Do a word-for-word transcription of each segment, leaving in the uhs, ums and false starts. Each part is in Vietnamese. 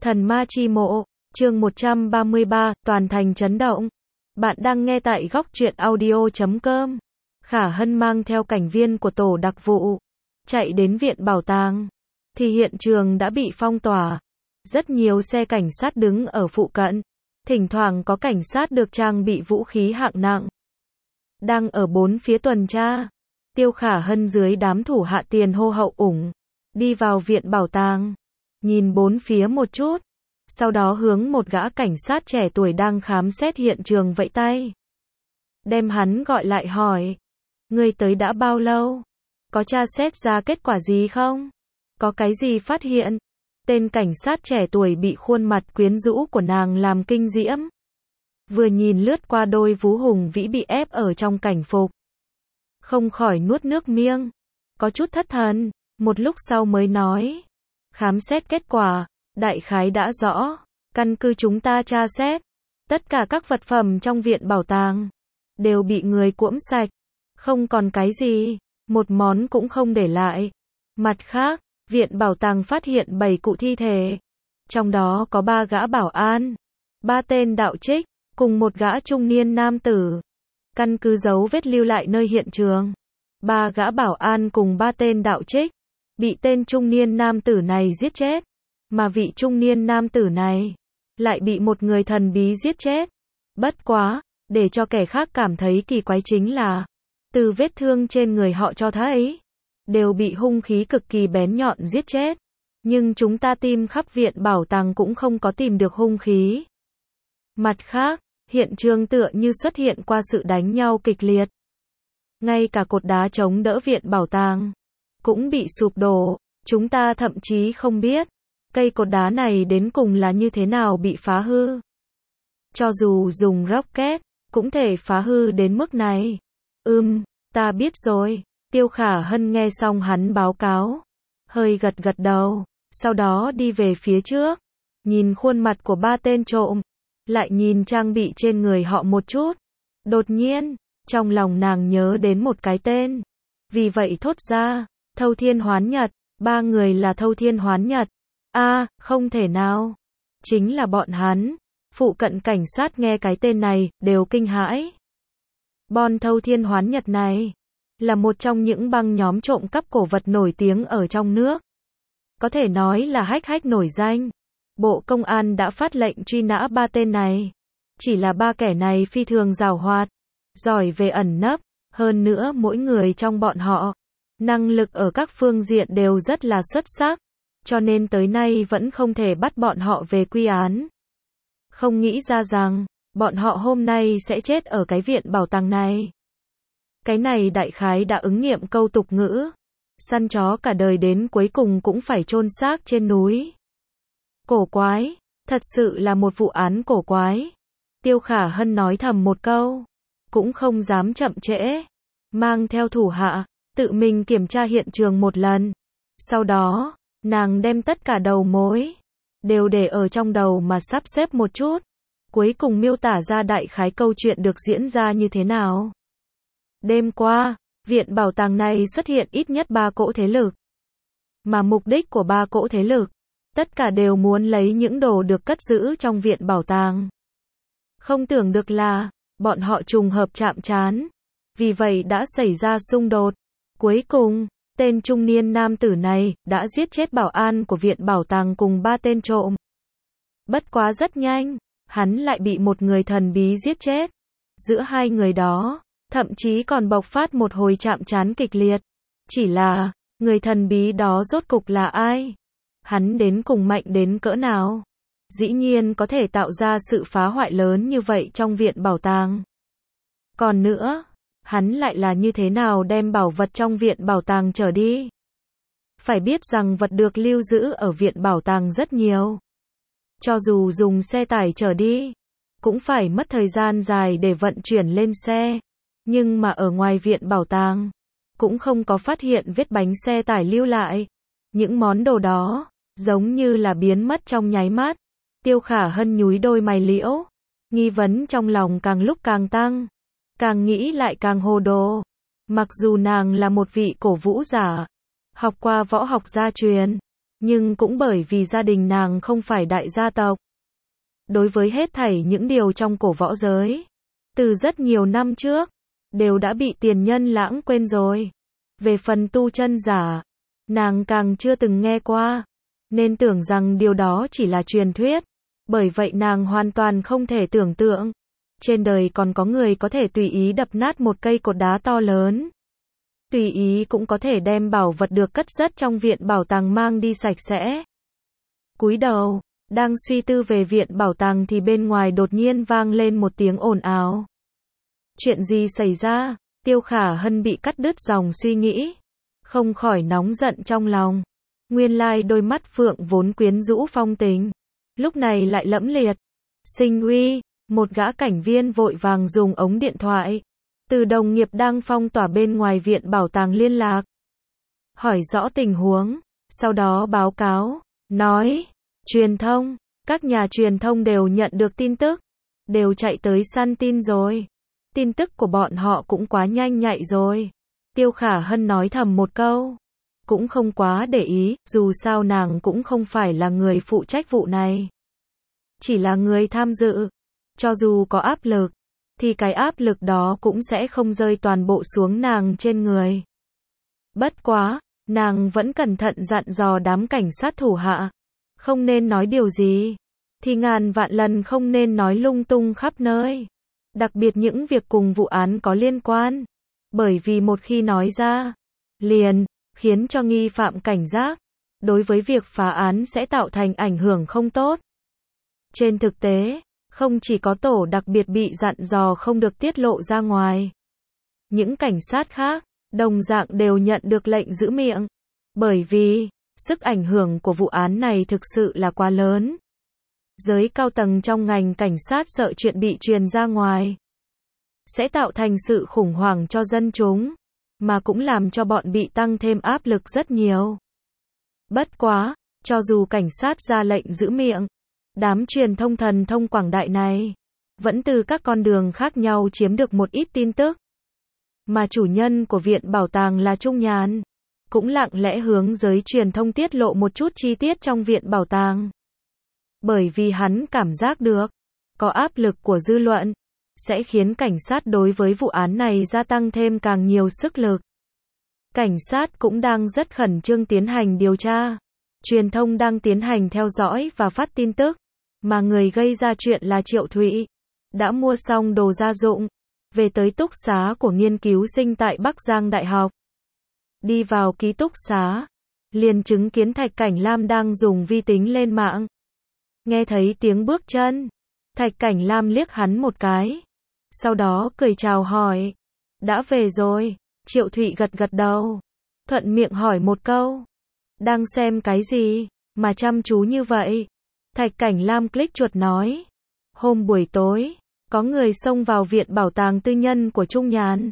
Thần ma chi mộ, chương một trăm ba mươi ba, toàn thành chấn động. Bạn đang nghe tại góc truyện audio chấm com. Khả Hân mang theo cảnh viên của tổ đặc vụ, chạy đến viện bảo tàng, thì hiện trường đã bị phong tỏa. Rất nhiều xe cảnh sát đứng ở phụ cận, thỉnh thoảng có cảnh sát được trang bị vũ khí hạng nặng, đang ở bốn phía tuần tra. Tiêu Khả Hân dưới đám thủ hạ tiền hô hậu ủng, đi vào viện bảo tàng, nhìn bốn phía một chút, sau đó hướng một gã cảnh sát trẻ tuổi đang khám xét hiện trường vẫy tay. Đem hắn gọi lại hỏi, ngươi tới đã bao lâu? Có tra xét ra kết quả gì không? Có cái gì phát hiện? Tên cảnh sát trẻ tuổi bị khuôn mặt quyến rũ của nàng làm kinh diễm. Vừa nhìn lướt qua đôi vú hùng vĩ bị ép ở trong cảnh phục, không khỏi nuốt nước miếng, có chút thất thần, một lúc sau mới nói, khám xét kết quả, đại khái đã rõ, căn cứ chúng ta tra xét, tất cả các vật phẩm trong viện bảo tàng đều bị người cuỗm sạch, không còn cái gì, một món cũng không để lại. Mặt khác, viện bảo tàng phát hiện bảy cụ thi thể, trong đó có ba gã bảo an, ba tên đạo trích, cùng một gã trung niên nam tử. Căn cứ dấu vết lưu lại nơi hiện trường, ba gã bảo an cùng ba tên đạo trích bị tên trung niên nam tử này giết chết, mà vị trung niên nam tử này lại bị một người thần bí giết chết. Bất quá, để cho kẻ khác cảm thấy kỳ quái chính là, từ vết thương trên người họ cho thấy, đều bị hung khí cực kỳ bén nhọn giết chết. Nhưng chúng ta tìm khắp viện bảo tàng cũng không có tìm được hung khí. Mặt khác, hiện trường tựa như xuất hiện qua sự đánh nhau kịch liệt. Ngay cả cột đá chống đỡ viện bảo tàng cũng bị sụp đổ, chúng ta thậm chí không biết cây cột đá này đến cùng là như thế nào bị phá hư. Cho dù dùng rocket, cũng thể phá hư đến mức này. Ừm, ta biết rồi. Tiêu Khả Hân nghe xong hắn báo cáo, hơi gật gật đầu, sau đó đi về phía trước, nhìn khuôn mặt của ba tên trộm, lại nhìn trang bị trên người họ một chút. Đột nhiên, trong lòng nàng nhớ đến một cái tên, vì vậy thốt ra, Thâu Thiên Hoán Nhật. Ba người là Thâu Thiên Hoán Nhật. A, à, không thể nào. Chính là bọn hắn. Phụ cận cảnh sát nghe cái tên này, đều kinh hãi. Bọn Thâu Thiên Hoán Nhật này, là một trong những băng nhóm trộm cắp cổ vật nổi tiếng ở trong nước. Có thể nói là hách hách nổi danh. Bộ Công an đã phát lệnh truy nã ba tên này. Chỉ là ba kẻ này phi thường giàu hoạt, giỏi về ẩn nấp, hơn nữa mỗi người trong bọn họ, năng lực ở các phương diện đều rất là xuất sắc, cho nên tới nay vẫn không thể bắt bọn họ về quy án. Không nghĩ ra rằng, bọn họ hôm nay sẽ chết ở cái viện bảo tàng này. Cái này đại khái đã ứng nghiệm câu tục ngữ, săn chó cả đời đến cuối cùng cũng phải chôn xác trên núi. Cổ quái, thật sự là một vụ án cổ quái. Tiêu Khả Hân nói thầm một câu, cũng không dám chậm trễ, mang theo thủ hạ, tự mình kiểm tra hiện trường một lần. Sau đó, nàng đem tất cả đầu mối đều để ở trong đầu mà sắp xếp một chút, cuối cùng miêu tả ra đại khái câu chuyện được diễn ra như thế nào. Đêm qua, viện bảo tàng này xuất hiện ít nhất ba cỗ thế lực, mà mục đích của ba cỗ thế lực, tất cả đều muốn lấy những đồ được cất giữ trong viện bảo tàng. Không tưởng được là, bọn họ trùng hợp chạm trán, vì vậy đã xảy ra xung đột. Cuối cùng, tên trung niên nam tử này đã giết chết bảo an của viện bảo tàng cùng ba tên trộm. Bất quá rất nhanh, hắn lại bị một người thần bí giết chết. Giữa hai người đó, thậm chí còn bộc phát một hồi chạm trán kịch liệt. Chỉ là, người thần bí đó rốt cục là ai? Hắn đến cùng mạnh đến cỡ nào? Dĩ nhiên có thể tạo ra sự phá hoại lớn như vậy trong viện bảo tàng. Còn nữa, hắn lại là như thế nào đem bảo vật trong viện bảo tàng trở đi? Phải biết rằng vật được lưu giữ ở viện bảo tàng rất nhiều. Cho dù dùng xe tải chở đi, cũng phải mất thời gian dài để vận chuyển lên xe. Nhưng mà ở ngoài viện bảo tàng, cũng không có phát hiện vết bánh xe tải lưu lại. Những món đồ đó, giống như là biến mất trong nháy mắt. Tiêu Khả Hân nhúi đôi mày liễu, nghi vấn trong lòng càng lúc càng tăng, càng nghĩ lại càng hồ đồ. Mặc dù nàng là một vị cổ vũ giả, học qua võ học gia truyền, Nhưng cũng bởi vì gia đình nàng không phải đại gia tộc. Đối với hết thảy những điều trong cổ võ giới, từ rất nhiều năm trước, đều đã bị tiền nhân lãng quên rồi. Về phần tu chân giả, nàng càng chưa từng nghe qua, nên tưởng rằng điều đó chỉ là truyền thuyết. Bởi vậy nàng hoàn toàn không thể tưởng tượng, trên đời còn có người có thể tùy ý đập nát một cây cột đá to lớn. Tùy ý cũng có thể đem bảo vật được cất cất trong viện bảo tàng mang đi sạch sẽ. Cúi đầu, đang suy tư về viện bảo tàng thì bên ngoài đột nhiên vang lên một tiếng ồn ào. Chuyện gì xảy ra? Tiêu Khả Hân bị cắt đứt dòng suy nghĩ, không khỏi nóng giận trong lòng. Nguyên lai đôi mắt phượng vốn quyến rũ phong tình, lúc này lại lẫm liệt. Sinh uy, một gã cảnh viên vội vàng dùng ống điện thoại từ đồng nghiệp đang phong tỏa bên ngoài viện bảo tàng liên lạc, hỏi rõ tình huống, sau đó báo cáo, nói, truyền thông, các nhà truyền thông đều nhận được tin tức, đều chạy tới săn tin rồi. Tin tức của bọn họ cũng quá nhanh nhạy rồi. Tiêu Khả Hân nói thầm một câu, cũng không quá để ý, dù sao nàng cũng không phải là người phụ trách vụ này, chỉ là người tham dự. Cho dù có áp lực, thì cái áp lực đó cũng sẽ không rơi toàn bộ xuống nàng trên người. Bất quá, nàng vẫn cẩn thận dặn dò đám cảnh sát thủ hạ, không nên nói điều gì, thì ngàn vạn lần không nên nói lung tung khắp nơi. Đặc biệt những việc cùng vụ án có liên quan, bởi vì một khi nói ra, liền khiến cho nghi phạm cảnh giác, đối với việc phá án sẽ tạo thành ảnh hưởng không tốt. Trên thực tế, không chỉ có tổ đặc biệt bị dặn dò không được tiết lộ ra ngoài, những cảnh sát khác, đồng dạng đều nhận được lệnh giữ miệng, bởi vì, sức ảnh hưởng của vụ án này thực sự là quá lớn. Giới cao tầng trong ngành cảnh sát sợ chuyện bị truyền ra ngoài sẽ tạo thành sự khủng hoảng cho dân chúng, mà cũng làm cho bọn bị tăng thêm áp lực rất nhiều. Bất quá, cho dù cảnh sát ra lệnh giữ miệng, đám truyền thông thần thông quảng đại này vẫn từ các con đường khác nhau chiếm được một ít tin tức. Mà chủ nhân của viện bảo tàng là Trung Nhàn, cũng lặng lẽ hướng giới truyền thông tiết lộ một chút chi tiết trong viện bảo tàng. Bởi vì hắn cảm giác được, có áp lực của dư luận, sẽ khiến cảnh sát đối với vụ án này gia tăng thêm càng nhiều sức lực. Cảnh sát cũng đang rất khẩn trương tiến hành điều tra. Truyền thông đang tiến hành theo dõi và phát tin tức, mà người gây ra chuyện là Triệu Thụy, đã mua xong đồ gia dụng, về tới túc xá của nghiên cứu sinh tại Bắc Giang Đại học. Đi vào ký túc xá, liền chứng kiến Thạch Cảnh Lam đang dùng vi tính lên mạng. Nghe thấy tiếng bước chân, Thạch Cảnh Lam liếc hắn một cái, sau đó cười chào hỏi, đã về rồi. Triệu Thụy gật gật đầu, thuận miệng hỏi một câu, đang xem cái gì, mà chăm chú như vậy? Thạch Cảnh Lam click chuột nói, hôm buổi tối, có người xông vào viện bảo tàng tư nhân của Trung Nhàn,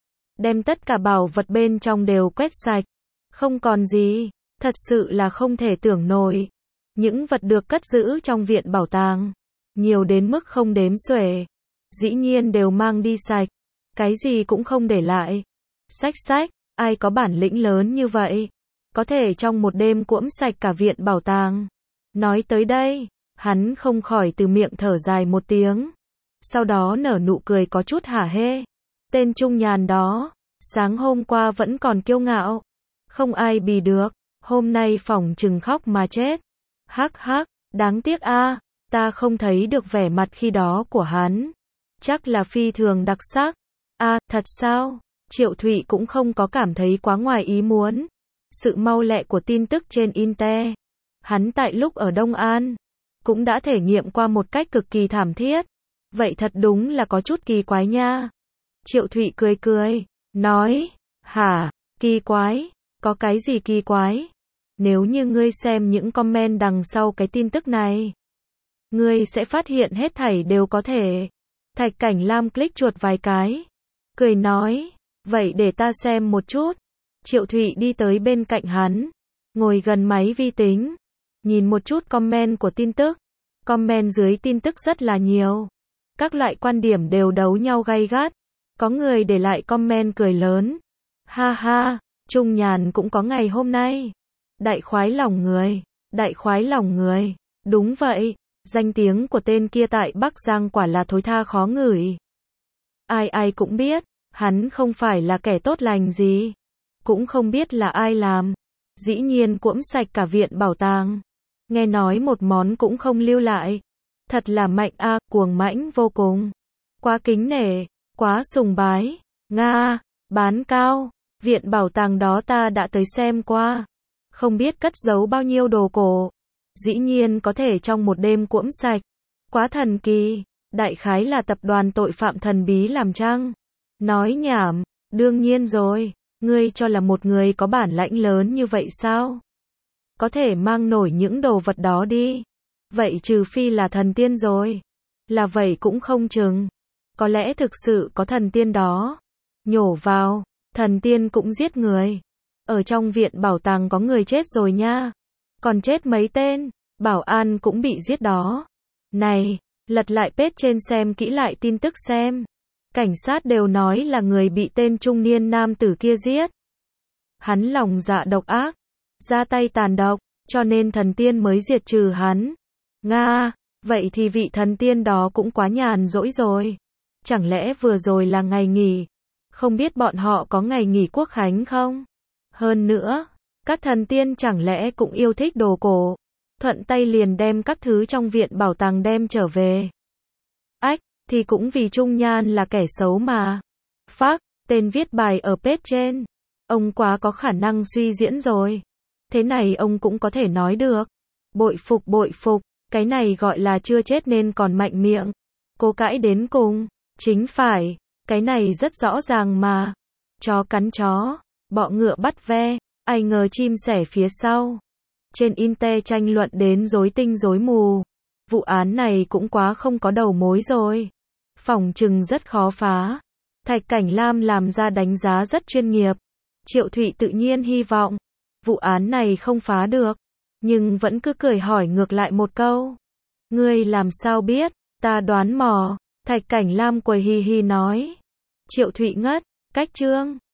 đem tất cả bảo vật bên trong đều quét sạch, không còn gì, thật sự là không thể tưởng nổi. Những vật được cất giữ trong viện bảo tàng, nhiều đến mức không đếm xuể, dĩ nhiên đều mang đi sạch, cái gì cũng không để lại. Xách xách, ai có bản lĩnh lớn như vậy, có thể trong một đêm cuỗm sạch cả viện bảo tàng. Nói tới đây, hắn không khỏi từ miệng thở dài một tiếng, sau đó nở nụ cười có chút hả hê. Tên Trung Nhàn đó, sáng hôm qua vẫn còn kiêu ngạo, không ai bì được, hôm nay phỏng chừng khóc mà chết. Hắc hắc, đáng tiếc a, ta không thấy được vẻ mặt khi đó của hắn, chắc là phi thường đặc sắc. A, thật sao? Triệu Thụy cũng không có cảm thấy quá ngoài ý muốn. Sự mau lẹ của tin tức trên Inte, hắn tại lúc ở Đông An, cũng đã thể nghiệm qua một cách cực kỳ thảm thiết. Vậy thật đúng là có chút kỳ quái nha. Triệu Thụy cười cười, nói, hả, kỳ quái, có cái gì kỳ quái? Nếu như ngươi xem những comment đằng sau cái tin tức này, ngươi sẽ phát hiện hết thảy đều có thể. Thạch Cảnh Lam click chuột vài cái, cười nói, vậy để ta xem một chút. Triệu Thụy đi tới bên cạnh hắn, ngồi gần máy vi tính, nhìn một chút comment của tin tức. Comment dưới tin tức rất là nhiều, các loại quan điểm đều đấu nhau gay gắt. Có người để lại comment cười lớn, ha ha, Trung Nhàn cũng có ngày hôm nay. Đại khoái lòng người, đại khoái lòng người. Đúng vậy, danh tiếng của tên kia tại Bắc Giang quả là thối tha khó ngửi. Ai ai cũng biết, hắn không phải là kẻ tốt lành gì. Cũng không biết là ai làm. Dĩ nhiên cuỗm sạch cả viện bảo tàng. Nghe nói một món cũng không lưu lại. Thật là mạnh a, à, cuồng mãnh vô cùng. Quá kính nể, quá sùng bái. Nga, bán cao. Viện bảo tàng đó ta đã tới xem qua. Không biết cất giấu bao nhiêu đồ cổ. Dĩ nhiên có thể trong một đêm cuỗm sạch. Quá thần kỳ. Đại khái là tập đoàn tội phạm thần bí làm chăng? Nói nhảm, đương nhiên rồi. Ngươi cho là một người có bản lãnh lớn như vậy sao? Có thể mang nổi những đồ vật đó đi. Vậy trừ phi là thần tiên rồi. Là vậy cũng không chừng. Có lẽ thực sự có thần tiên đó. Nhổ vào, thần tiên cũng giết người. Ở trong viện bảo tàng có người chết rồi nha. Còn chết mấy tên, bảo an cũng bị giết đó. Này, lật lại page trên xem kỹ lại tin tức xem. Cảnh sát đều nói là người bị tên trung niên nam tử kia giết. Hắn lòng dạ độc ác, ra tay tàn độc, cho nên thần tiên mới diệt trừ hắn. Nga, vậy thì vị thần tiên đó cũng quá nhàn rỗi rồi. Chẳng lẽ vừa rồi là ngày nghỉ? Không biết bọn họ có ngày nghỉ quốc khánh không? Hơn nữa, các thần tiên chẳng lẽ cũng yêu thích đồ cổ? Thuận tay liền đem các thứ trong viện bảo tàng đem trở về. Ách, thì cũng vì Trung Nhan là kẻ xấu mà. Phác, tên viết bài ở page trên. Ông quá có khả năng suy diễn rồi. Thế này ông cũng có thể nói được. Bội phục bội phục, cái này gọi là chưa chết nên còn mạnh miệng. Cố cãi đến cùng, chính phải, cái này rất rõ ràng mà. Chó cắn chó, bọ ngựa bắt ve, ai ngờ chim sẻ phía sau. Trên Inte tranh luận đến rối tinh rối mù. Vụ án này cũng quá không có đầu mối rồi. Phỏng chừng rất khó phá. Thạch Cảnh Lam làm ra đánh giá rất chuyên nghiệp. Triệu Thụy tự nhiên hy vọng vụ án này không phá được, nhưng vẫn cứ cười hỏi ngược lại một câu. Ngươi làm sao biết? Ta đoán mò. Thạch Cảnh Lam cười hì hì nói. Triệu Thụy ngất, cách chương.